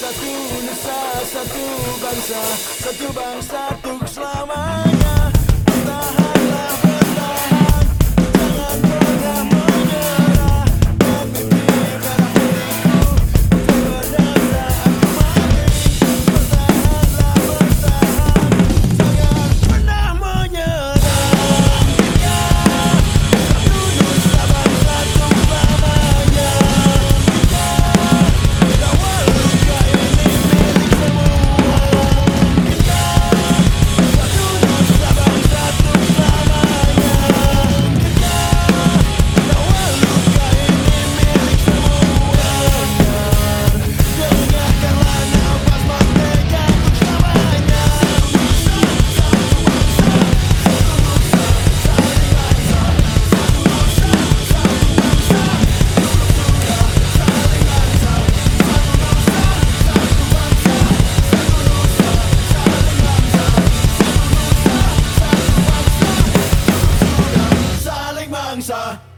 Satu nusa, satu bangsa, satu bangsa untuk selamanya. Bertahanlah, bertahan, jangan pernah menyerah. Dan mimpi merah putihku, berdasa aku mati. Bertahanlah, bertahan, jangan pernah menyerah. Satu nusa bangsa untuk selamanya. Kawal luka ini milik semua. Satu nusa bangsa untuk selamanya. Kawal luka ini milik semuanya. Dengarkanlah nafas merdeka untuk selamanya. Saling bangsa.